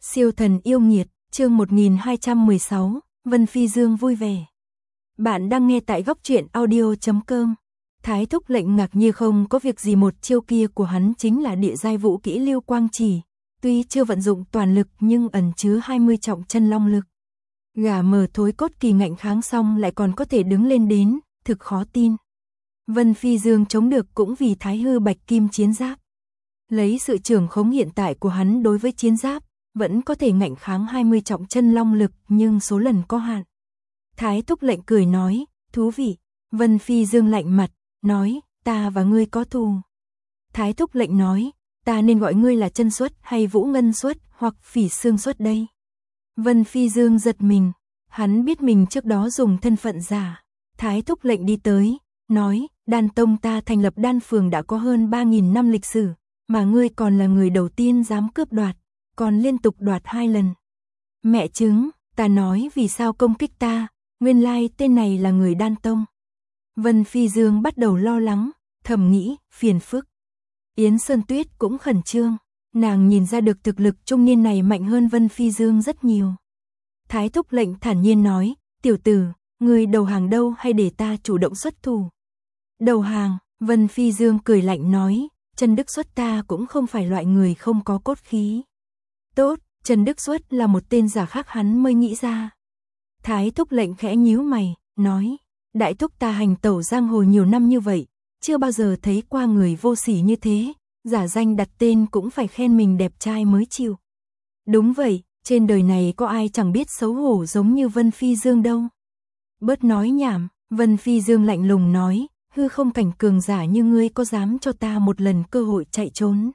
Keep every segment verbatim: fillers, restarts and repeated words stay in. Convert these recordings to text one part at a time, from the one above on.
Siêu thần yêu nghiệt, chương một nghìn hai trăm mười sáu, Vân Phi Dương vui vẻ. Bạn đang nghe tại góc truyện audio chấm com. Thái thúc lệnh ngạc như không có việc gì, một chiêu kia của hắn chính là địa giai vũ kỹ Lưu Quang Chỉ, tuy chưa vận dụng toàn lực nhưng ẩn chứa hai mươi trọng chân long lực. Gà mờ thối cốt kỳ ngạnh kháng xong lại còn có thể đứng lên đến, thực khó tin. Vân Phi Dương chống được cũng vì Thái hư bạch kim chiến giáp. Lấy sự trưởng khống hiện tại của hắn đối với chiến giáp, vẫn có thể ngạnh kháng hai mươi trọng chân long lực nhưng số lần có hạn. Thái thúc lệnh cười nói, thú vị. Vân Phi Dương lạnh mặt, nói, ta và ngươi có thù. Thái thúc lệnh nói, ta nên gọi ngươi là chân xuất hay vũ ngân xuất hoặc phỉ xương xuất đây. Vân Phi Dương giật mình, hắn biết mình trước đó dùng thân phận giả. Thái thúc lệnh đi tới, nói, đan tông ta thành lập đan phường đã có hơn ba nghìn năm lịch sử, mà ngươi còn là người đầu tiên dám cướp đoạt, còn liên tục đoạt hai lần. Mẹ chứng, ta nói vì sao công kích ta, nguyên lai tên này là người đan tông. Vân Phi Dương bắt đầu lo lắng, thầm nghĩ, phiền phức. Yến Sơn Tuyết cũng khẩn trương, nàng nhìn ra được thực lực trung niên này mạnh hơn Vân Phi Dương rất nhiều. Thái thúc lệnh thản nhiên nói, tiểu tử, ngươi đầu hàng đâu hay để ta chủ động xuất thủ? Đầu hàng, Vân Phi Dương cười lạnh nói, Trần Đức Xuất ta cũng không phải loại người không có cốt khí. Tốt, Trần Đức Xuất là một tên giả khác hắn mới nghĩ ra. Thái thúc lệnh khẽ nhíu mày, nói, đại thúc ta hành tẩu giang hồ nhiều năm như vậy, chưa bao giờ thấy qua người vô sỉ như thế, giả danh đặt tên cũng phải khen mình đẹp trai mới chịu. Đúng vậy, trên đời này có ai chẳng biết xấu hổ giống như Vân Phi Dương đâu. Bớt nói nhảm, Vân Phi Dương lạnh lùng nói, hư không cảnh cường giả như ngươi có dám cho ta một lần cơ hội chạy trốn?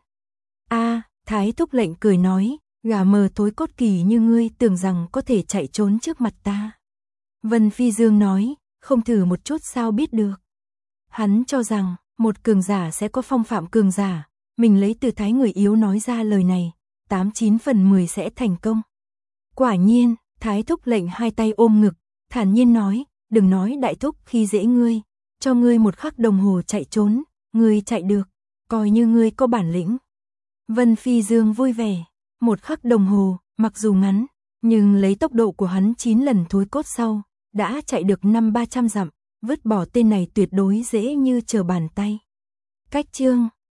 A, Thái thúc lệnh cười nói, gà mờ thối cốt kỳ như ngươi tưởng rằng có thể chạy trốn trước mặt ta. Vân Phi Dương nói, không thử một chút sao biết được. Hắn cho rằng, một cường giả sẽ có phong phạm cường giả, mình lấy từ thái người yếu nói ra lời này, tám chín phần mười sẽ thành công. Quả nhiên, Thái thúc lệnh hai tay ôm ngực, thản nhiên nói, đừng nói đại thúc khi dễ ngươi, cho ngươi một khắc đồng hồ chạy trốn, ngươi chạy được, coi như ngươi có bản lĩnh. Vân Phi Dương vui vẻ, một khắc đồng hồ, mặc dù ngắn, nhưng lấy tốc độ của hắn chín lần thối cốt sau, đã chạy được năm ba trăm dặm, vứt bỏ tên này tuyệt đối dễ như trở bàn tay. Cách chương